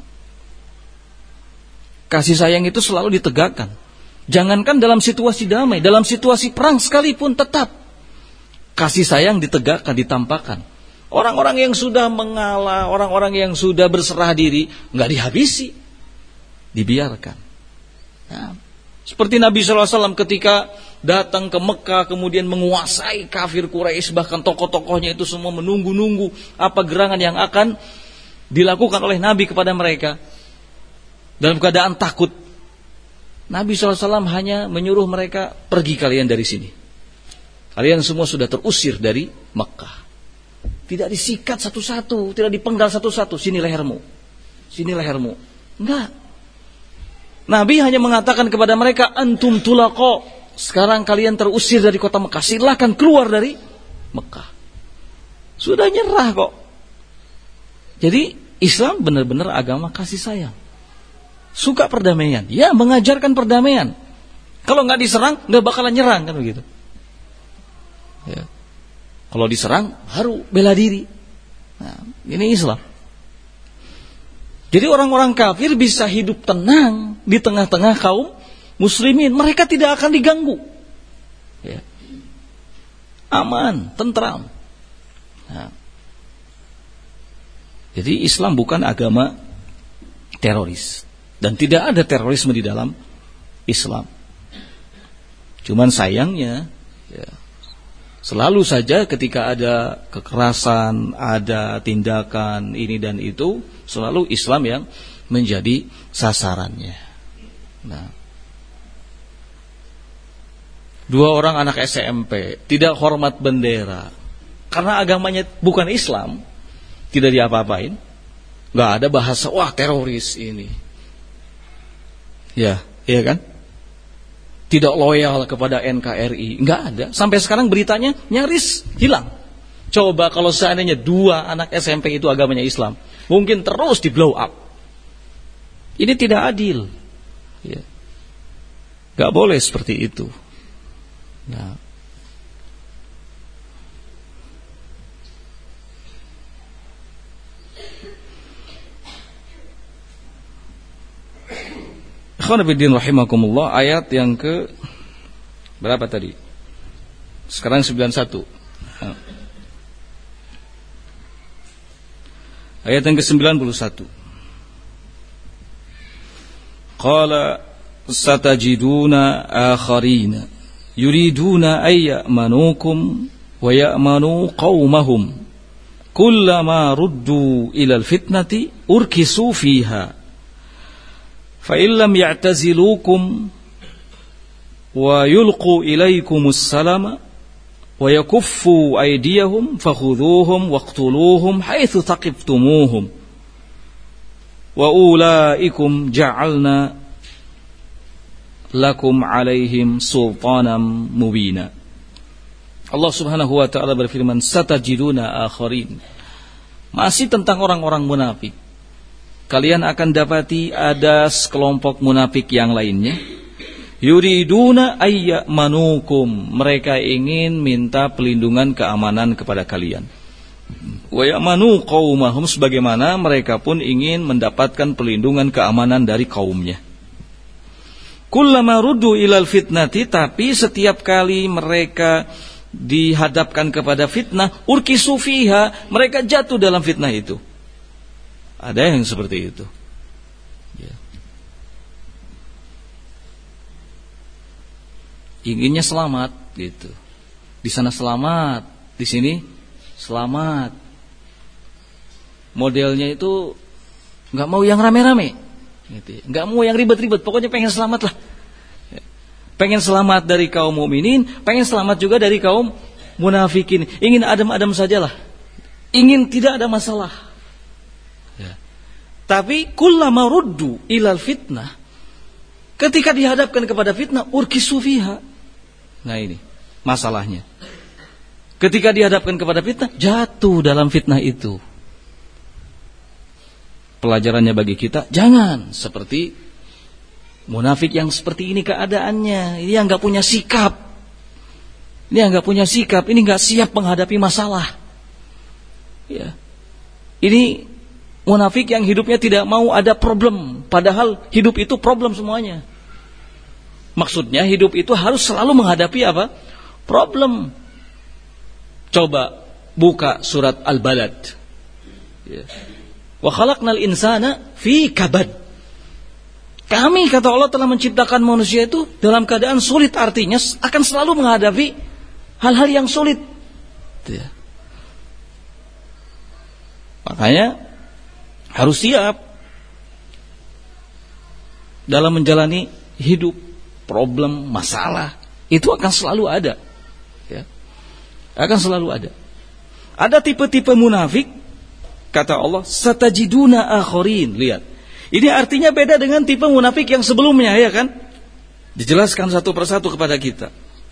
kasih sayang itu selalu ditegakkan. Jangankan dalam situasi damai, dalam situasi perang sekalipun tetap kasih sayang ditegakkan, ditampakkan. Orang-orang yang sudah mengalah, orang-orang yang sudah berserah diri, nggak dihabisi, dibiarkan. Nah, seperti Nabi SAW ketika datang ke Mekah, kemudian menguasai kafir Quraisy, bahkan tokoh-tokohnya itu semua menunggu-nunggu apa gerangan yang akan dilakukan oleh Nabi kepada mereka. Dalam keadaan takut, Nabi SAW hanya menyuruh mereka, pergi kalian dari sini. Kalian semua sudah terusir dari Mekah. Tidak disikat satu-satu, tidak dipenggal satu-satu. Sini lehermu, sini lehermu. Enggak. Nabi hanya mengatakan kepada mereka, antum tulaqo, sekarang kalian terusir dari kota Mekah, silakan keluar dari Mekah. Sudah nyerah kok. Jadi Islam benar-benar agama kasih sayang. Suka perdamaian, ya mengajarkan perdamaian. Kalau nggak diserang, nggak bakalan nyerang, kan begitu. Ya. Kalau diserang, baru bela diri. Nah, ini Islam. Jadi orang-orang kafir bisa hidup tenang di tengah-tengah kaum muslimin. Mereka tidak akan diganggu. Ya. Aman, tentram. Nah. Jadi Islam bukan agama teroris. Dan tidak ada terorisme di dalam Islam. Cuman sayangnya, ya, selalu saja ketika ada kekerasan, ada tindakan ini dan itu, selalu Islam yang menjadi sasarannya. Nah, 2 orang anak SMP tidak hormat bendera karena agamanya bukan Islam, tidak diapa-apain. Nggak ada bahasa wah teroris ini. Ya, iya kan? Tidak loyal kepada NKRI, nggak ada. Sampai sekarang beritanya nyaris hilang. Coba kalau seandainya 2 anak SMP itu agamanya Islam, mungkin terus di blow up. Ini tidak adil. Ya. Nggak boleh seperti itu. Nah. Ikhwanafiddin rahimakumullah, ayat yang ke berapa tadi? Sekarang 91. Ayat yang ke-91. Qala satajiduna akharina yuriduna ayyamanukum wa ya'manu qaumahum kullama ruddu ila al-fitnati urkisu fiha فَإِنْ لَمْ يَعْتَزِلُوكُمْ وَيُلْقُوا إِلَيْكُمُ السَّلَامَ وَيَكُفُّوا أَيْدِيَهُمْ فَخُذُوهُمْ وَاقْتُلُوهُمْ حَيْثُ ثَقِفْتُمُوهُمْ وَأُولَئِكُمْ جَعَلْنَا لَكُمْ عَلَيْهِمْ سُلْطَانًا مُبِينًا. Allah Subhanahu wa taala berfirman, satajiduna akharin. Masih tentang orang-orang munafik. Kalian akan dapati ada sekelompok munafik yang lainnya. Yuriduna ayyamanukum, mereka ingin minta pelindungan keamanan kepada kalian. Wa ya'manu qaumahum, sebagaimana mereka pun ingin mendapatkan pelindungan keamanan dari kaumnya. Kullama ruddu ilal fitnati, tapi setiap kali mereka dihadapkan kepada fitnah, urkisu fiha, mereka jatuh dalam fitnah itu. Ada yang seperti itu. Ya. Inginnya selamat, gitu. Di sana selamat, di sini selamat. Modelnya itu nggak mau yang rame-rame, gitu. Nggak mau yang ribet-ribet. Pokoknya pengen selamat lah. Ya. Pengen selamat dari kaum mukminin, pengen selamat juga dari kaum munafikin. Ingin adem-adem sajalah. Ingin tidak ada masalah. Tapi kullama ruddu ilal fitnah, ketika dihadapkan kepada fitnah, urkisu fiha. Nah ini masalahnya. Ketika dihadapkan kepada fitnah, jatuh dalam fitnah itu. Pelajarannya bagi kita, jangan seperti munafik yang seperti ini keadaannya. Ini yang gak punya sikap. Ini yang gak punya sikap, ini gak siap menghadapi masalah. Ya. Ini munafik yang hidupnya tidak mau ada problem, padahal hidup itu problem semuanya. Maksudnya hidup itu harus selalu menghadapi apa? Problem. Coba buka surat Al-Balad. Ya. Wa khalaqnal insana fi kabad. Kami, kata Allah, telah menciptakan manusia itu dalam keadaan sulit, artinya akan selalu menghadapi hal-hal yang sulit. Ya. Makanya harus siap dalam menjalani hidup. Problem, masalah itu akan selalu ada, ya. Akan selalu ada. Ada tipe-tipe munafik, kata Allah, satajiduna akharin. Lihat, ini artinya beda dengan tipe munafik yang sebelumnya, ya kan? Dijelaskan satu persatu kepada kita.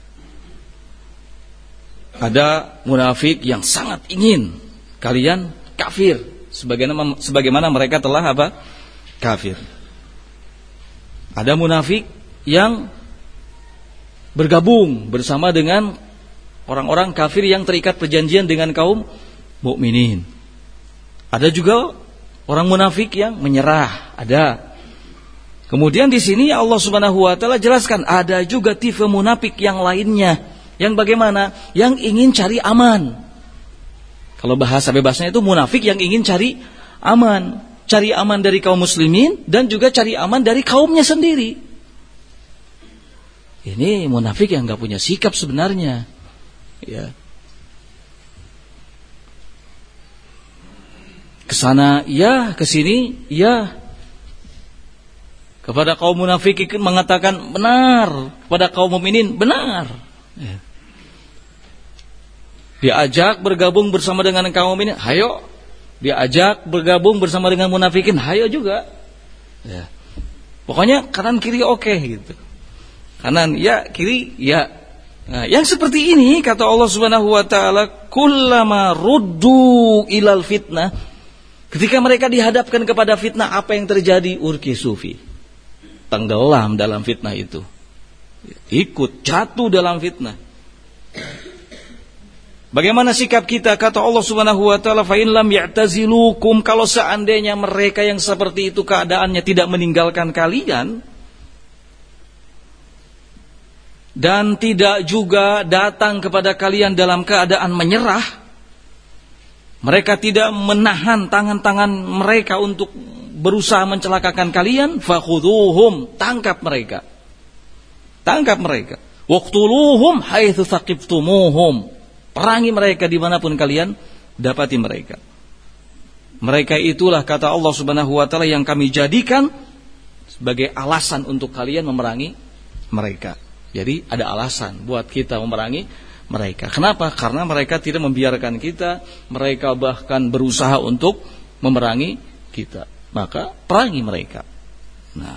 Ada munafik yang sangat ingin kalian kafir, sebagaimana mereka telah apa? Kafir. Ada munafik yang bergabung bersama dengan orang-orang kafir yang terikat perjanjian dengan kaum mukminin. Ada juga orang munafik yang menyerah, ada. Kemudian di sini Allah Subhanahu wa taala jelaskan ada juga tipe munafik yang lainnya, yang bagaimana? Yang ingin cari aman. Kalau bahasa bebasnya itu munafik yang ingin cari aman dari kaum muslimin dan juga cari aman dari kaumnya sendiri. Ini munafik yang gak punya sikap sebenarnya, ya. Kesana ya, kesini ya. Kepada kaum munafik mengatakan benar, kepada kaum mukminin benar, ya. Diajak bergabung bersama dengan kaum mukminin, hayo. Diajak bergabung bersama dengan munafikin, hayo juga, ya. Pokoknya kanan kiri oke, gitu. Kanan ya, kiri ya. Nah, yang seperti ini kata Allah Subhanahu wa taala, kullama ruddu ilal fitnah, ketika mereka dihadapkan kepada fitnah, apa yang terjadi? Urki sufi, tenggelam dalam fitnah itu, ikut jatuh dalam fitnah. Bagaimana sikap kita? Kata Allah Subhanahu wa taala, fa in lam ya'tazilukum, kalau seandainya mereka yang seperti itu keadaannya tidak meninggalkan kalian dan tidak juga datang kepada kalian dalam keadaan menyerah, mereka tidak menahan tangan-tangan mereka untuk berusaha mencelakakan kalian, fakhudhuhum, tangkap mereka, waqtuluhum haitsu thaqiftumuhum, perangi mereka dimanapun kalian dapati mereka. Mereka itulah, kata Allah Subhanahu wa taala, yang kami jadikan sebagai alasan untuk kalian memerangi mereka. Jadi ada alasan buat kita memerangi mereka. Kenapa? Karena mereka tidak membiarkan kita, mereka bahkan berusaha untuk memerangi kita. Maka perangi mereka. Nah,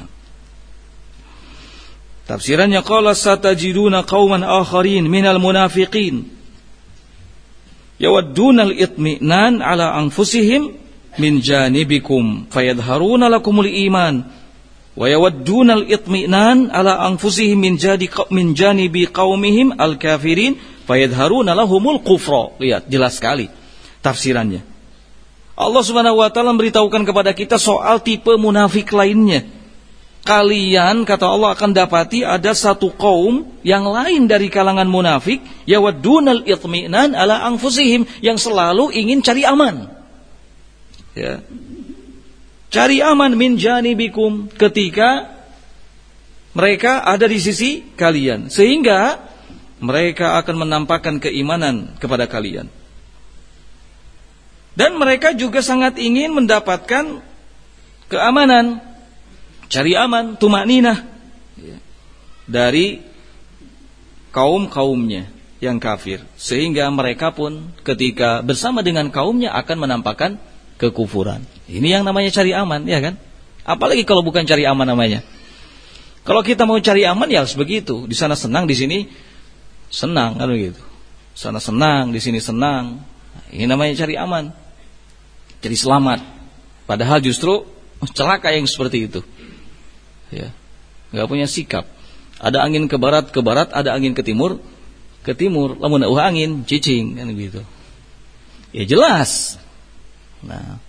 tafsirannya qala satajiduna qauman akharin minal munafiqin yawadduna al-itminan ala anfusihim min janibikum fayadharuna lakumul iman wa yawadduna al-itminan ala anfusihim min janibi qaumihim al-kafirin fayadharuna lahumul kufra. Lihat, jelas sekali tafsirannya. Allah Subhanahu wa taala memberitahukan kepada kita soal tipe munafik lainnya. Kalian, kata Allah, akan dapati ada satu kaum yang lain dari kalangan munafik, yawadduna al-itminan ala anfusihim, yang selalu ingin cari aman, ya. Cari aman min janibikum, ketika mereka ada di sisi kalian, sehingga mereka akan menampakkan keimanan kepada kalian. Dan mereka juga sangat ingin mendapatkan keamanan, cari aman, tumakninah, dari kaum-kaumnya yang kafir, sehingga mereka pun ketika bersama dengan kaumnya akan menampakkan kekufuran. Ini yang namanya cari aman, ya kan? Apalagi kalau bukan cari aman namanya. Kalau kita mau cari aman ya harus begitu. Di sana senang, di sini senang, kan begitu. Sana senang, di sini senang. Ini namanya cari aman, jadi selamat. Padahal justru celaka yang seperti itu, ya. Gak punya sikap. Ada angin ke barat, ada angin ke timur. Lamun angin cicing, kan begitu. Ya jelas. Nah,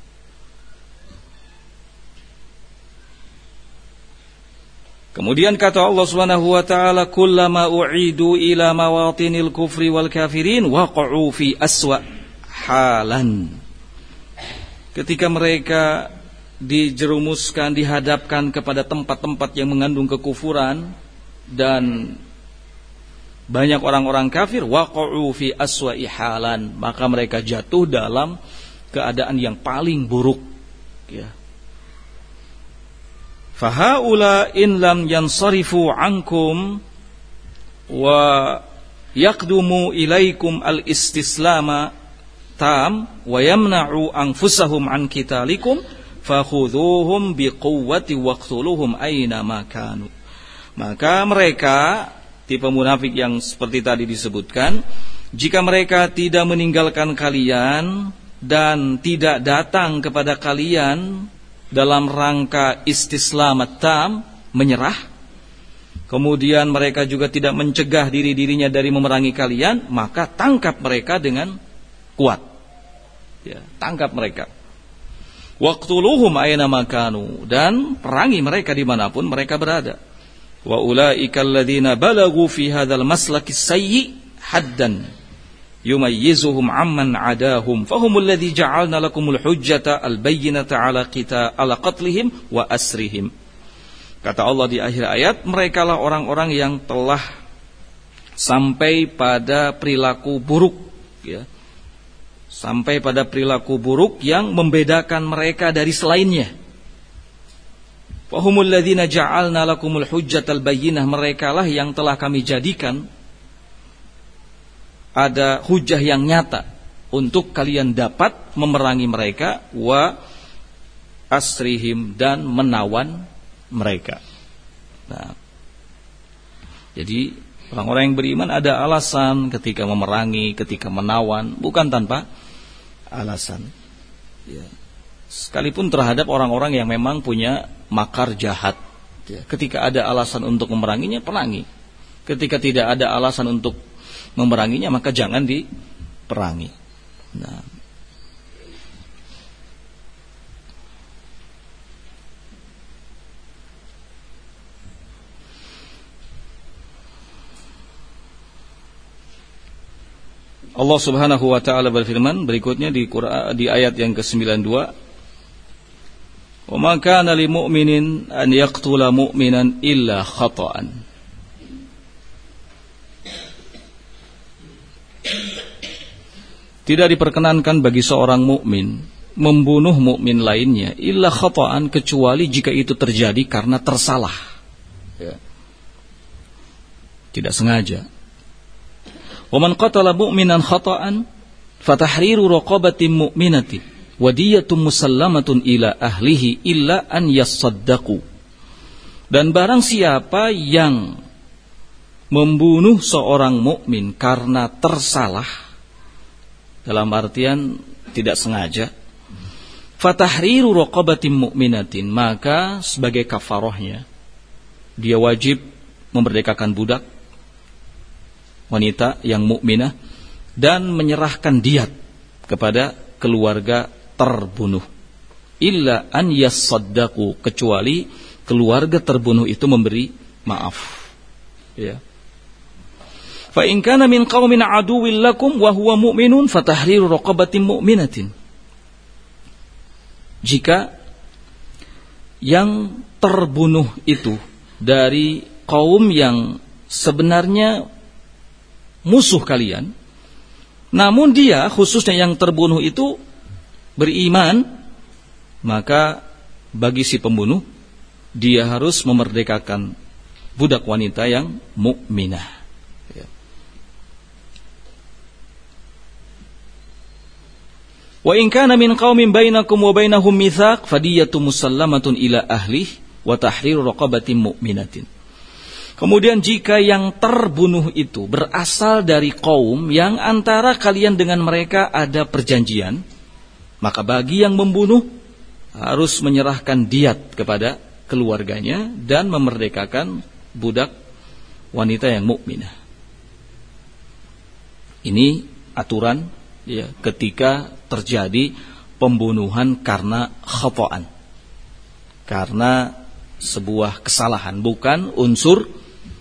kemudian kata Allah Subhanahu wa taala, kullama u'idu ila mawatinil kufri wal kafirin waqa'u fi aswa halan. Ketika mereka dijerumuskan, dihadapkan kepada tempat-tempat yang mengandung kekufuran dan banyak orang-orang kafir, waqa'u fi aswa'i halan, maka mereka jatuh dalam keadaan yang paling buruk, ya. Fahaula in lam yansarifu ankum wa yaqdumu ilaikum al-istislama tam wa yamna'u anfusahum an qitalikum fakhudhuhum biquwwati waqtuluhum aina ma kanu. Maka mereka, tipe munafik yang seperti tadi disebutkan, jika mereka tidak meninggalkan kalian dan tidak datang kepada kalian dalam rangka istislamat tam, menyerah, kemudian mereka juga tidak mencegah diri-dirinya dari memerangi kalian, maka tangkap mereka dengan kuat, ya, tangkap mereka. Waqtuluhum aina makanu, dan perangi mereka dimanapun mereka berada. Wa ulaika alladzina balaghu fi hadzal maslaki sayyi haddan yumayyizuhum amman adahum fahumul ladzi ja'alna lakumul hujjata al-bayyinata ala qatlihim wa asrihim. Kata Allah di akhir ayat, merekalah orang-orang yang telah sampai pada perilaku buruk, ya. Sampai pada perilaku buruk yang membedakan mereka dari selainnya. Fahumul ladzina ja'alna lakumul hujjatal bayyinah, merekalah yang telah kami jadikan ada hujjah yang nyata untuk kalian dapat memerangi mereka, wa asrihim, dan menawan mereka. Nah, jadi orang-orang yang beriman ada alasan ketika memerangi, ketika menawan, bukan tanpa alasan, ya. Sekalipun terhadap orang-orang yang memang punya makar jahat, ya. Ketika ada alasan untuk memeranginya, perangi. Ketika tidak ada alasan untuk memeranginya, maka jangan diperangi. Nah, Allah Subhanahu wa taala berfirman berikutnya di Quran, di ayat yang ke-92, "Wa ma kana lil mu'minin an yaqtula mu'minan illa khata'an." Tidak diperkenankan bagi seorang mukmin membunuh mukmin lainnya illa khata'an, kecuali jika itu terjadi karena tersalah, ya. Tidak sengaja. Wa man qatala mu'minan khata'an fatahriru raqabatin mu'minatin wa diyatun musallamatun ila ahlihi illa an yasaddaqu. Dan barang siapa yang membunuh seorang mukmin karena tersalah, dalam artian tidak sengaja, fatahriru raqabatin mu'minatin, maka sebagai kafarahnya dia wajib memerdekakan budak wanita yang mukminah dan menyerahkan diat kepada keluarga terbunuh. Illa an yasaddaqu, kecuali keluarga terbunuh itu memberi maaf, ya. Fa in kana min qaumin aduwwin lakum wa huwa mu'minun fatahriru raqabatin mu'minatin. Jika yang terbunuh itu dari kaum yang sebenarnya musuh kalian, namun dia, khususnya yang terbunuh itu, beriman, maka bagi si pembunuh dia harus memerdekakan budak wanita yang mukminah, ya. Wa in kana min qaumin bainakum wa bainahum mitsaq fadiyatun musallamatun ila ahlihi wa tahriru raqabatin mu'minatin. Kemudian jika yang terbunuh itu berasal dari kaum yang antara kalian dengan mereka ada perjanjian, maka bagi yang membunuh harus menyerahkan diat kepada keluarganya dan memerdekakan budak wanita yang mukminah. Ini aturan, ya, ketika terjadi pembunuhan karena khata'an, karena sebuah kesalahan, bukan unsur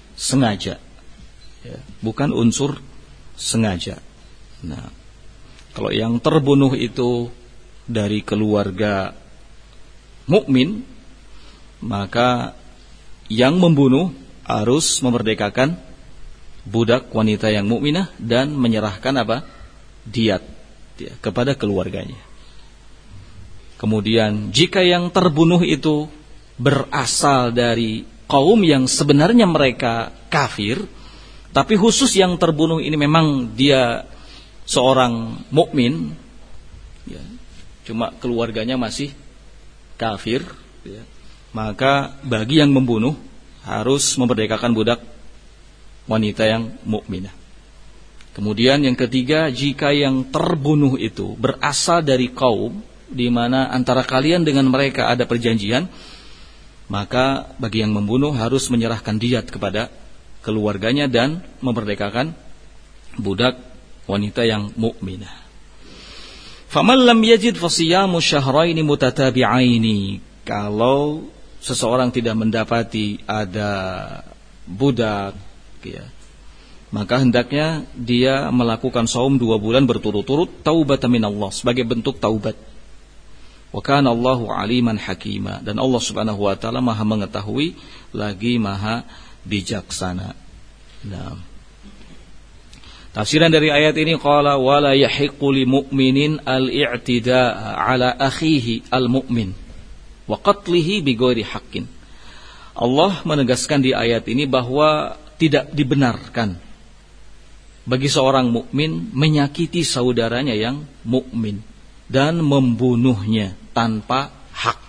sengaja, ya, bukan unsur sengaja. Nah, Kalau yang terbunuh itu dari keluarga mukmin, maka yang membunuh harus memerdekakan budak wanita yang mukminah dan menyerahkan diat kepada keluarganya. Kemudian jika yang terbunuh itu berasal dari kaum yang sebenarnya mereka kafir, tapi khusus yang terbunuh ini memang dia seorang mukmin, ya, cuma keluarganya masih kafir, ya, maka bagi yang membunuh harus memerdekakan budak wanita yang mukminah. Kemudian yang ketiga, jika yang terbunuh itu berasal dari kaum di mana antara kalian dengan mereka ada perjanjian, maka bagi yang membunuh harus menyerahkan diyat kepada keluarganya dan memerdekakan budak wanita yang mukminah. Faman lam yajid fasiyamu syahraini mutatabi'aini. Kalau seseorang tidak mendapati ada budak, ya, maka hendaknya dia melakukan saum 2 bulan berturut-turut, taubatan minallah, sebagai bentuk taubat. Wa kana Allahu aliman hakima, dan Allah Subhanahu wa taala Maha mengetahui lagi Maha bijaksana. Nah, tafsiran dari ayat ini, qala wala yahiqqu lil mu'minin al-i'tida'a ala akhihi al-mu'min wa qatlihi bighairi haqqin. Allah menegaskan di ayat ini bahwa tidak dibenarkan bagi seorang mukmin menyakiti saudaranya yang mukmin dan membunuhnya tanpa hak.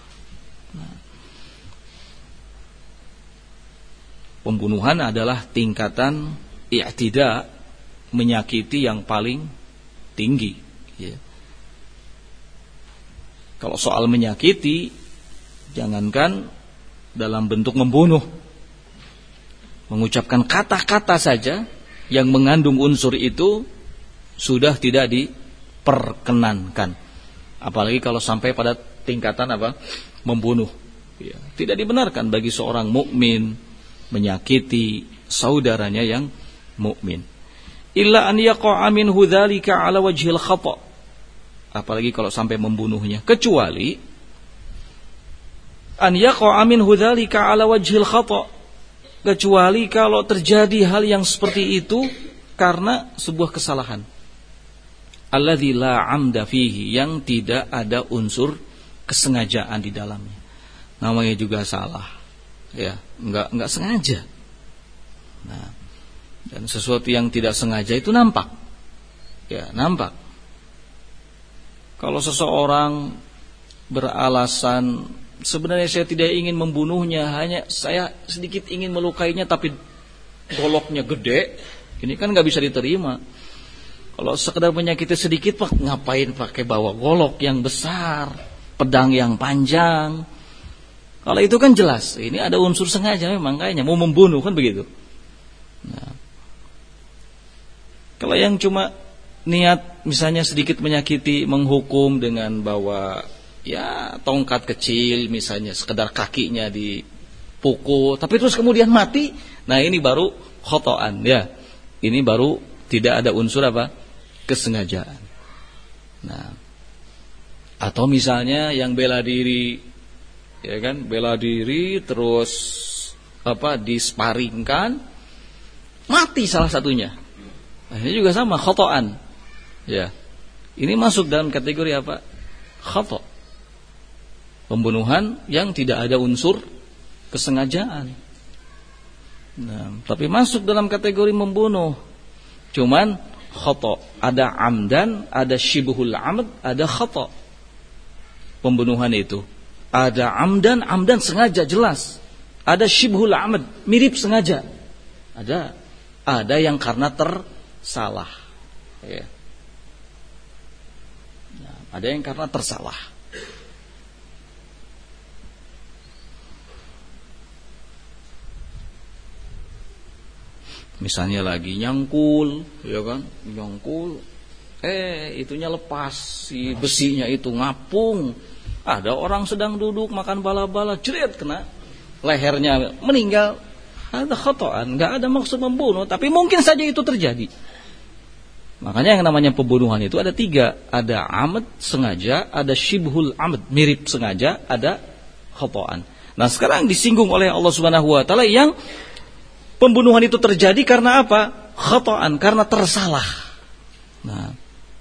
Pembunuhan adalah tingkatan i'tida, menyakiti yang paling tinggi, ya. Kalau soal menyakiti, jangankan dalam bentuk membunuh, mengucapkan kata-kata saja yang mengandung unsur itu sudah tidak diperkenankan, apalagi kalau sampai pada tingkatan membunuh, ya. Tidak dibenarkan bagi seorang mukmin menyakiti saudaranya yang mukmin. Illa an yaqa'a minhu dzalika 'ala wajhil khata'. Apalagi kalau sampai membunuhnya, kecuali an yaqa'a minhu dzalika 'ala wajhil khata', kecuali kalau terjadi hal yang seperti itu karena sebuah kesalahan. Alladzi la 'amda fihi, yang tidak ada unsur kesengajaan di dalamnya. Namanya juga salah, ya, enggak sengaja. Nah, dan sesuatu yang tidak sengaja itu nampak, ya, nampak. Kalau seseorang beralasan sebenarnya saya tidak ingin membunuhnya, hanya saya sedikit ingin melukainya, tapi goloknya gede, ini kan nggak bisa diterima. Kalau sekedar menyakiti sedikit, pak, ngapain pakai bawa golok yang besar, pedang yang panjang? Kalau itu kan jelas, ini ada unsur sengaja memang, kayaknya mau membunuh, kan begitu. Nah, kalau yang cuma niat misalnya sedikit menyakiti, menghukum dengan bawa ya tongkat kecil misalnya, sekedar kakinya dipukul, tapi terus kemudian mati, nah ini baru khotoan, ya. Ini baru tidak ada unsur kesengajaan. Nah, atau misalnya yang bela diri, ya kan, bela diri terus disparingkan, mati salah satunya. Nah, ini juga sama, khotoan. Ya. Ini masuk dalam kategori khoto. Pembunuhan yang tidak ada unsur kesengajaan. Nah, tapi masuk dalam kategori membunuh. Cuman khoto, ada amdan, ada syibhul amd, ada khoto. Pembunuhan itu ada amdan sengaja jelas. Ada syibhul amd, mirip sengaja. Ada yang karena tersalah, ya. Nah, ada yang karena tersalah. Misalnya lagi nyangkul, ya kan, nyangkul, itunya lepas, si besinya itu ngapung. Ada orang sedang duduk makan bala-bala, jeret kena lehernya, meninggal. Ada khotoan, nggak ada maksud membunuh, tapi mungkin saja itu terjadi. Makanya yang namanya pembunuhan itu ada 3. Ada amad, sengaja. Ada syibhul amad, mirip sengaja. Ada khata'an. Nah sekarang disinggung oleh Allah Subhanahu Wa Taala yang pembunuhan itu terjadi karena apa? Khata'an, karena tersalah. Nah,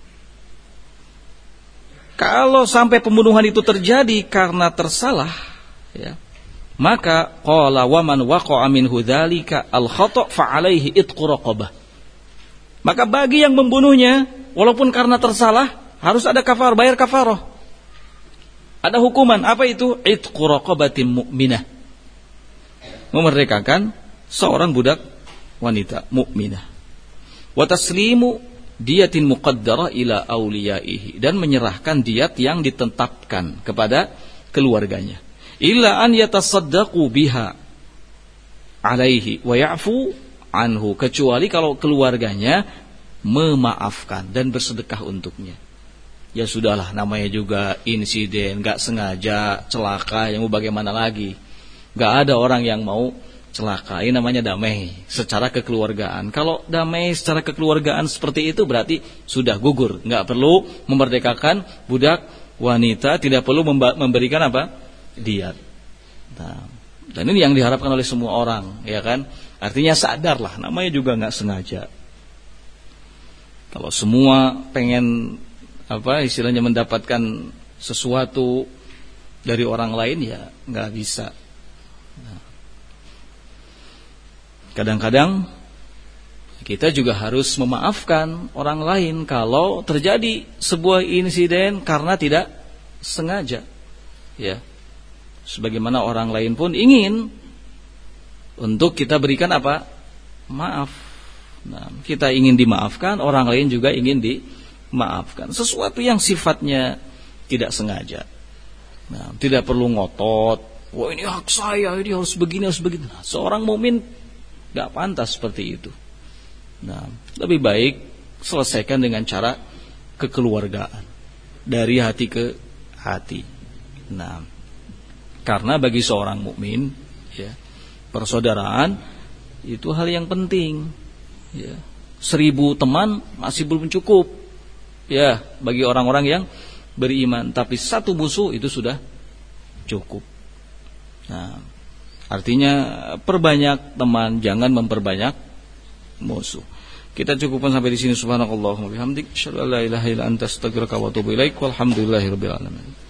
kalau sampai pembunuhan itu terjadi karena tersalah, ya, maka qala wa man waqa'a minhu dzalika al-khata' fa 'alaihi itqu raqabah. Maka bagi yang membunuhnya walaupun karena tersalah harus ada bayar kafarah. Ada hukuman, apa itu? Itqu raqabatin mu'minah. Memerdekakan seorang budak wanita mukminah. Wa taslimu diyatin muqaddarah ila auliyaihi, dan menyerahkan diat yang ditetapkan kepada keluarganya. Illa an yatasaddaqu biha alaihi wa ya'fu anhu, kecuali kalau keluarganya memaafkan dan bersedekah untuknya. Ya sudahlah, namanya juga insiden, gak sengaja, celaka, yang mau bagaimana lagi. Gak ada orang yang mau celaka, ini namanya damai secara kekeluargaan. Kalau damai secara kekeluargaan seperti itu berarti sudah gugur, gak perlu memerdekakan budak wanita, tidak perlu memberikan apa? Diat. Nah, dan ini yang diharapkan oleh semua orang, ya kan? Artinya sadarlah, namanya juga gak sengaja. Kalau semua pengen istilahnya mendapatkan sesuatu dari orang lain, ya gak bisa. Nah, kadang-kadang kita juga harus memaafkan orang lain kalau terjadi sebuah insiden karena tidak sengaja, ya. Sebagaimana orang lain pun ingin untuk kita berikan apa? Maaf. Nah, kita ingin dimaafkan, orang lain juga ingin dimaafkan. Sesuatu yang sifatnya tidak sengaja. Nah, tidak perlu ngotot. Wah, ini hak saya, ini harus begini, harus begitu. Nah, seorang mukmin gak pantas seperti itu. Nah, lebih baik selesaikan dengan cara kekeluargaan, dari hati ke hati. Nah, karena bagi seorang mukmin, ya, persaudaraan itu hal yang penting. Ya, 1000 teman masih belum cukup, ya, bagi orang-orang yang beriman. Tapi 1 musuh itu sudah cukup. Nah, artinya perbanyak teman, jangan memperbanyak musuh. Kita cukupkan sampai di sini. Subhanakallahumma bihamdik, asyhadu an la ilaha illa anta, astaghfiruka wa atubu ilaik. Walhamdulillahirabbil alamin.